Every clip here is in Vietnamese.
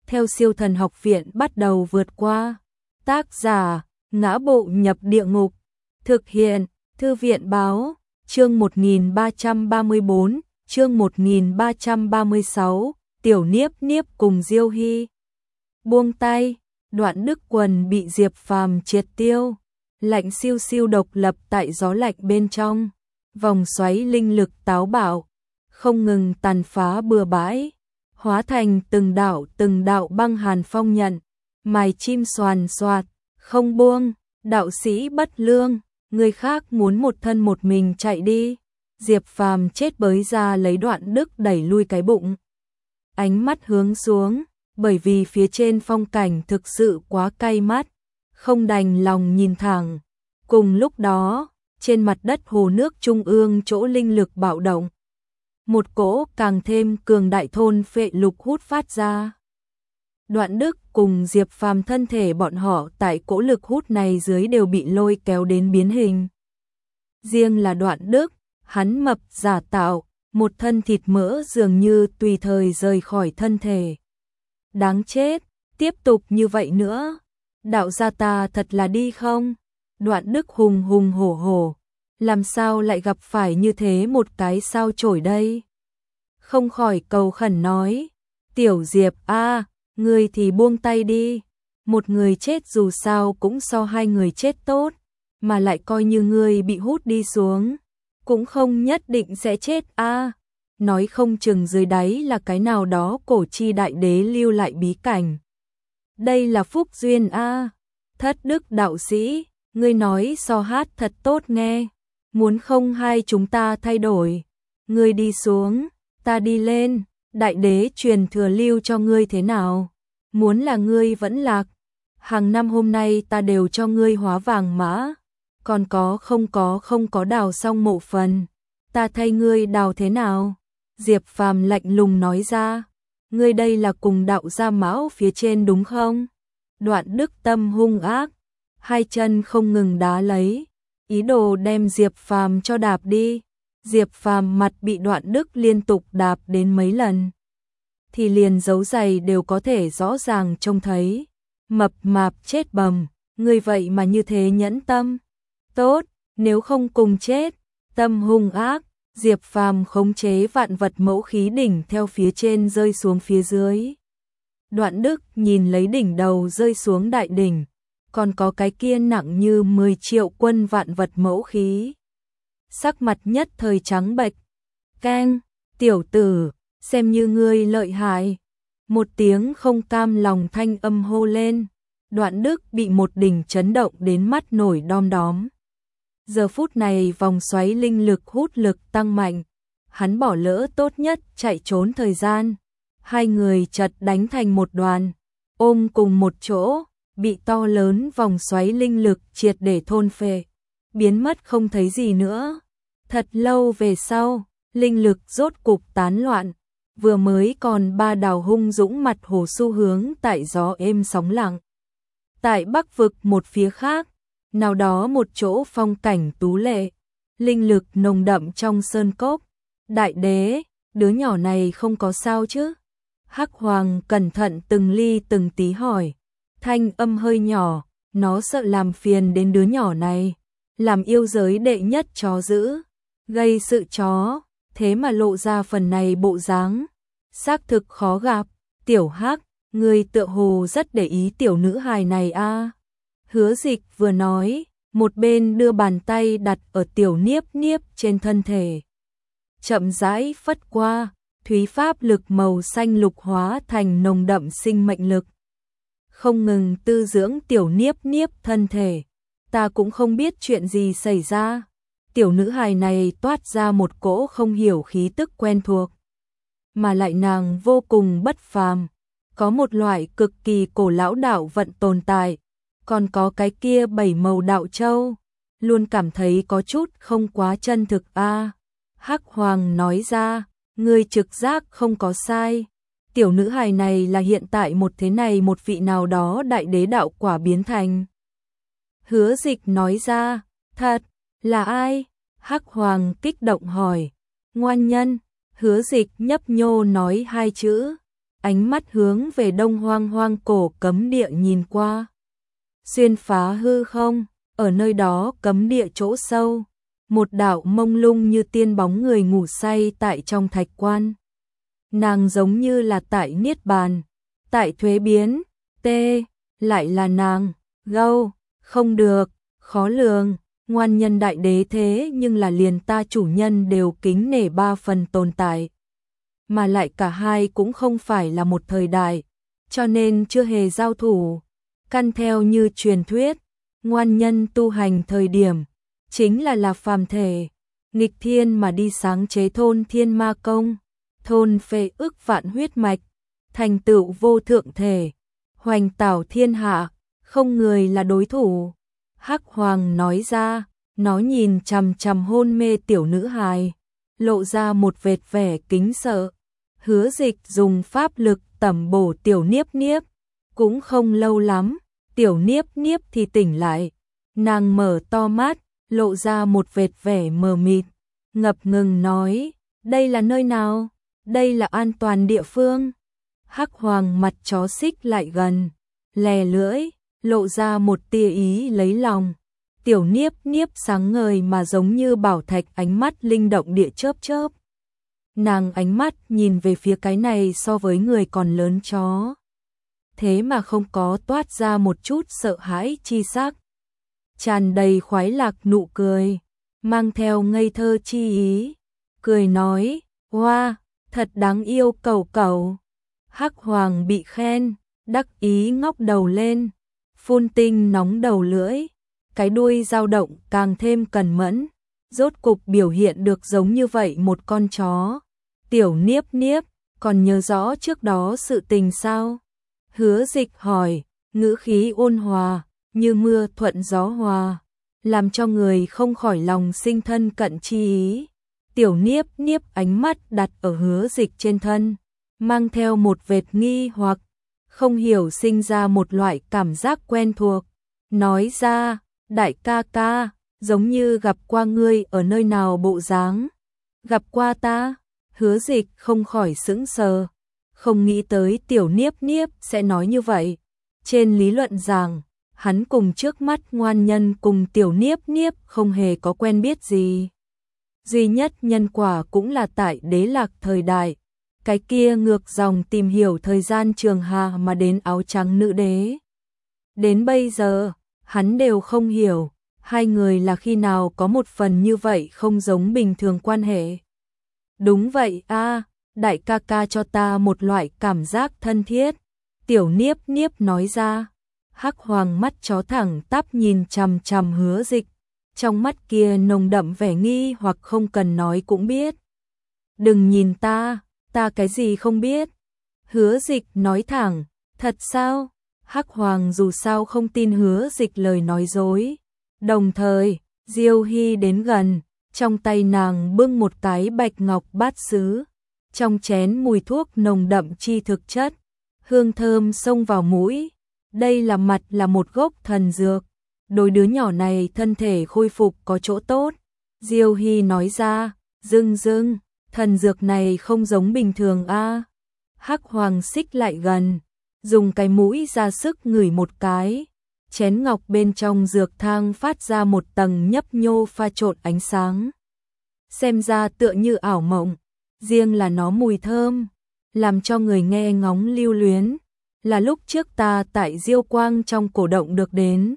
theo Siêu Thần Học Viện bắt đầu vượt qua. Tác giả: Ngã Bộ Nhập Địa Ngục. Thực hiện: Thư viện báo. Chương 1334, chương 1336, Tiểu Niếp Niếp cùng Diêu Hy. Buông tay, Đoạn Đức quần bị Diệp Phàm triệt tiêu. Lạnh siêu siêu độc lập tại gió lạnh bên trong. Vòng xoáy linh lực táo bạo, không ngừng tàn phá bừa bãi, hóa thành từng đạo băng hàn phong nhận, mài chim xoàn xoạt, không buông. Đạo sĩ bất lương, người khác muốn một thân một mình chạy đi. Diệp Phàm chết bới ra lấy Đoạn Đức đẩy lui cái bụng. Ánh mắt hướng xuống, bởi vì phía trên phong cảnh thực sự quá cay mắt, không đành lòng nhìn thẳng. Cùng lúc đó, trên mặt đất hồ nước trung ương chỗ linh lực bạo động, một cỗ càng thêm cường đại thôn phệ lục hút phát ra. Đoạn Đức cùng Diệp Phàm thân thể bọn họ tại cỗ lực hút này dưới đều bị lôi kéo đến biến hình. Riêng là Đoạn Đức, hắn mập giả tạo, một thân thịt mỡ dường như tùy thời rời khỏi thân thể. Đáng chết, tiếp tục như vậy nữa, đạo gia ta thật là đi không? Đoạn Đức hùng hùng hổ hổ, làm sao lại gặp phải như thế một cái sao chổi đây? Không khỏi cầu khẩn nói, Tiểu Diệp a, ngươi thì buông tay đi, một người chết dù sao cũng so hai người chết tốt, mà lại coi như ngươi bị hút đi xuống, cũng không nhất định sẽ chết a. Nói không chừng dưới đáy là cái nào đó cổ chi đại đế lưu lại bí cảnh. Đây là phúc duyên a. Thất Đức đạo sĩ, ngươi nói so hát thật tốt nghe, muốn không hai chúng ta thay đổi, ngươi đi xuống, ta đi lên, đại đế truyền thừa lưu cho ngươi thế nào? Muốn là ngươi vẫn lạc, hàng năm hôm nay ta đều cho ngươi hóa vàng mã, còn có không có đào xong mộ phần, ta thay ngươi đào thế nào? Diệp Phàm lạnh lùng nói ra, ngươi đây là cùng đạo gia mão phía trên đúng không? Đoạn Đức tâm hung ác, hai chân không ngừng đá lấy, ý đồ đem Diệp Phàm cho đạp đi. Diệp Phàm mặt bị Đoạn Đức liên tục đạp đến mấy lần, thì liền dấu giày đều có thể rõ ràng trông thấy. Mập mạp chết bầm, ngươi vậy mà như thế nhẫn tâm. Tốt, nếu không cùng chết. Tâm hung ác, Diệp Phàm khống chế vạn vật mẫu khí đỉnh theo phía trên rơi xuống phía dưới. Đoạn Đức nhìn lấy đỉnh đầu rơi xuống đại đỉnh, còn có cái kia nặng như 10 triệu quân vạn vật mẫu khí. Sắc mặt nhất thời trắng bệch. Keng, tiểu tử, xem như ngươi lợi hại. Một tiếng không cam lòng thanh âm hô lên. Đoạn Đức bị một đỉnh chấn động đến mắt nổi đom đóm. Giờ phút này vòng xoáy linh lực hút lực tăng mạnh, hắn bỏ lỡ tốt nhất chạy trốn thời gian. Hai người chật đánh thành một đoàn, ôm cùng một chỗ, bị to lớn vòng xoáy linh lực triệt để thôn phệ, biến mất không thấy gì nữa. Thật lâu về sau, linh lực rốt cục tán loạn, vừa mới còn ba đào hung dũng mặt hồ xu hướng tại gió êm sóng lặng. Tại Bắc vực một phía khác, nào đó một chỗ phong cảnh tú lệ, linh lực nồng đậm trong sơn cốc. Đại đế, đứa nhỏ này không có sao chứ? Hắc Hoàng cẩn thận từng ly từng tí hỏi, thanh âm hơi nhỏ, nó sợ làm phiền đến đứa nhỏ này, làm yêu giới đệ nhất chó dữ, gây sự chó, thế mà lộ ra phần này bộ dáng, xác thực khó gặp. Tiểu Hắc, ngươi tựa hồ rất để ý tiểu nữ hài này a. Hứa Dịch vừa nói, một bên đưa bàn tay đặt ở tiểu Niếp Niếp trên thân thể. Chậm rãi phất qua, thúy pháp lực màu xanh lục hóa thành nồng đậm sinh mệnh lực. Không ngừng tư dưỡng tiểu Niếp Niếp thân thể. Ta cũng không biết chuyện gì xảy ra. Tiểu nữ hài này toát ra một cỗ không hiểu khí tức quen thuộc. Mà lại nàng vô cùng bất phàm. Có một loại cực kỳ cổ lão đạo vận tồn tại. Còn có cái kia 7 màu đạo châu. Luôn cảm thấy có chút không quá chân thực a. Hắc Hoàng nói ra, ngươi trực giác không có sai. Tiểu nữ hài này là hiện tại một thế này một vị nào đó đại đế đạo quả biến thành. Hứa Dịch nói ra, thật, là ai? Hắc Hoàng kích động hỏi. Ngoan nhân, Hứa Dịch nhấp nhô nói hai chữ. ánh mắt hướng về Đông Hoang Hoang cổ cấm địa nhìn qua. Xuyên phá hư không, ở nơi đó cấm địa chỗ sâu, một đạo mông lung như tiên bóng người ngủ say tại trong thạch quan. Nàng giống như là tại niết bàn, tại thuế biến, lại là nàng, gâu, không được, khó lường, ngoan nhân đại đế thế nhưng là liền ta chủ nhân đều kính nể 3 phần tồn tại. Mà lại cả hai cũng không phải là một thời đại, cho nên chưa hề giao thủ. Căn theo như truyền thuyết, ngoan nhân tu hành thời điểm, chính là phàm thể, nghịch thiên mà đi sáng chế thôn thiên ma công, thôn phệ ức vạn huyết mạch, thành tựu vô thượng thể, hoành tảo thiên hạ, không người là đối thủ. Hắc Hoàng nói ra, nó nhìn chằm chằm hôn mê tiểu nữ hài, lộ ra một vệt vẻ kính sợ. Hứa Dịch dùng pháp lực tẩm bổ tiểu Niếp Niếp, cũng không lâu lắm, tiểu Niếp Niếp thì tỉnh lại. Nàng mở to mắt, lộ ra một vệt vẻ mờ mịt, ngập ngừng nói, đây là nơi nào? Đây là an toàn địa phương. Hắc Hoàng mặt chó xích lại gần, lè lưỡi, lộ ra một tia ý lấy lòng. Tiểu Niếp Niếp sáng ngời mà giống như bảo thạch, ánh mắt linh động địa chớp chớp. Nàng ánh mắt nhìn về phía cái này so với người còn lớn chó, thế mà không có toát ra một chút sợ hãi chi sắc, tràn đầy khoái lạc nụ cười, mang theo ngây thơ chi ý, cười nói, hoa, thật đáng yêu cẩu cẩu. Hắc Hoàng bị khen, đắc ý ngóc đầu lên, phun tinh nóng đầu lưỡi, cái đuôi dao động càng thêm cẩn mẫn, rốt cục biểu hiện được giống như vậy một con chó. Tiểu Niếp Niếp, còn nhớ rõ trước đó sự tình sao? Hứa Dịch hỏi, ngữ khí ôn hòa, như mưa thuận gió hòa, làm cho người không khỏi lòng sinh thân cận chi ý. Tiểu Niếp Niếp ánh mắt đặt ở Hứa Dịch trên thân, mang theo một vệt nghi hoặc, không hiểu sinh ra một loại cảm giác quen thuộc. Nói ra, đại ca ca, giống như gặp qua ngươi ở nơi nào bộ dáng. Gặp qua ta? Hứa Dịch không khỏi sững sờ, không nghĩ tới tiểu Niếp Niếp sẽ nói như vậy. Trên lý luận rằng, hắn cùng trước mắt ngoan nhân cùng tiểu Niếp Niếp không hề có quen biết gì. Duy nhất nhân quả cũng là tại Đế Lạc thời đại, cái kia ngược dòng tìm hiểu thời gian trường hà mà đến áo trắng nữ đế. Đến bây giờ, hắn đều không hiểu, hai người là khi nào có một phần như vậy không giống bình thường quan hệ. Đúng vậy a, đại ca ca cho ta một loại cảm giác thân thiết. Tiểu Niếp Niếp nói ra. Hắc Hoàng mắt chó thẳng tắp nhìn chằm chằm Hứa Dịch, trong mắt kia nồng đậm vẻ nghi hoặc không cần nói cũng biết. Đừng nhìn ta cái gì không biết. Hứa Dịch nói thẳng, thật sao? Hắc Hoàng dù sao không tin Hứa Dịch lời nói dối. Đồng thời, Diêu Hy đến gần, trong tay nàng bưng một cái bạch ngọc bát sứ, trong chén mùi thuốc nồng đậm chi thực chất, hương thơm xông vào mũi. Đây là một gốc thần dược, đối đứa nhỏ này thân thể khôi phục có chỗ tốt. Diêu Hy nói ra, dưng, thần dược này không giống bình thường a. Hắc Hoàng xích lại gần, dùng cái mũi ra sức ngửi một cái. Chén ngọc bên trong dược thang phát ra một tầng nhấp nhô pha trộn ánh sáng. Xem ra tựa như ảo mộng, riêng là nó mùi thơm, làm cho người nghe ngóng lưu luyến, là lúc trước ta tại Diêu Quang trong cổ động được đến.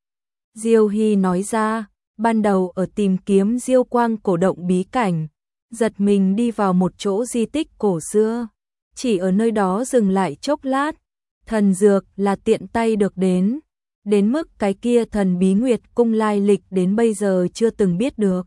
Diêu Hy nói ra, ban đầu ở tìm kiếm Diêu Quang cổ động bí cảnh, giật mình đi vào một chỗ di tích cổ xưa, chỉ ở nơi đó dừng lại chốc lát, thần dược là tiện tay được đến mức cái kia thần bí Nguyệt cung lai lịch đến bây giờ chưa từng biết được.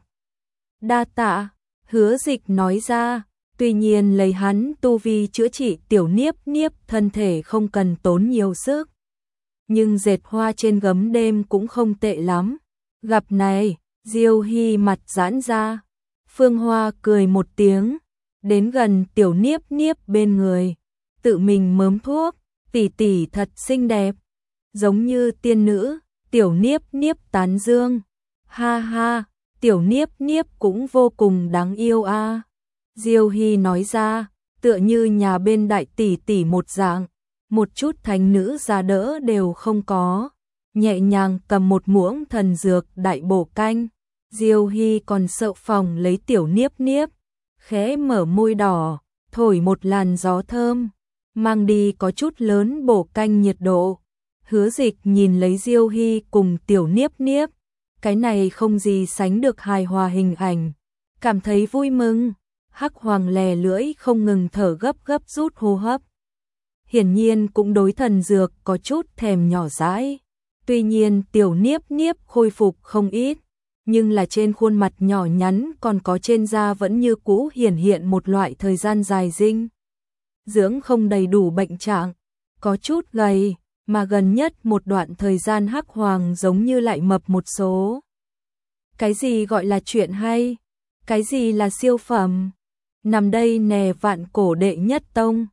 Đa tạ, Hứa Dịch nói ra, tuy nhiên lấy hắn tu vi chữa trị tiểu Niếp Niếp thân thể không cần tốn nhiều sức. Nhưng dệt hoa trên gấm đêm cũng không tệ lắm. Gặp này, Diêu Hy mặt giãn ra. Phương Hoa cười một tiếng, đến gần tiểu Niếp Niếp bên người, tự mình mớm thuốc, tỷ tỷ thật xinh đẹp, giống như tiên nữ. Tiểu Niếp Niếp tán dương, ha ha, tiểu Niếp Niếp cũng vô cùng đáng yêu a. Diêu Hy nói ra, tựa như nhà bên đại tỷ tỷ một dạng, một chút thánh nữ giá đỡ đều không có, nhẹ nhàng cầm một muỗng thần dược đại bổ canh. Diêu Hy còn sợ phòng lấy tiểu Niếp Niếp, khẽ mở môi đỏ, thổi một làn gió thơm, mang đi có chút lớn bổ canh nhiệt độ. Hứa Dịch nhìn lấy Diêu Hy cùng tiểu Niếp Niếp, cái này không gì sánh được hài hòa hình ảnh, cảm thấy vui mừng. Hắc Hoàng lè lưỡi không ngừng thở gấp gấp rút hô hấp. Hiển nhiên cũng đối thần dược có chút thèm nhỏ dãi. Tuy nhiên tiểu Niếp Niếp khôi phục không ít, nhưng là trên khuôn mặt nhỏ nhắn còn có trên da vẫn như cũ hiển hiện một loại thời gian dài dinh dưỡng không đầy đủ bệnh trạng, có chút gầy, mà gần nhất một đoạn thời gian Hắc Hoàng giống như lại mập một số. Cái gì gọi là chuyện hay? Cái gì là siêu phẩm? Nằm đây nè, vạn cổ đệ nhất tông,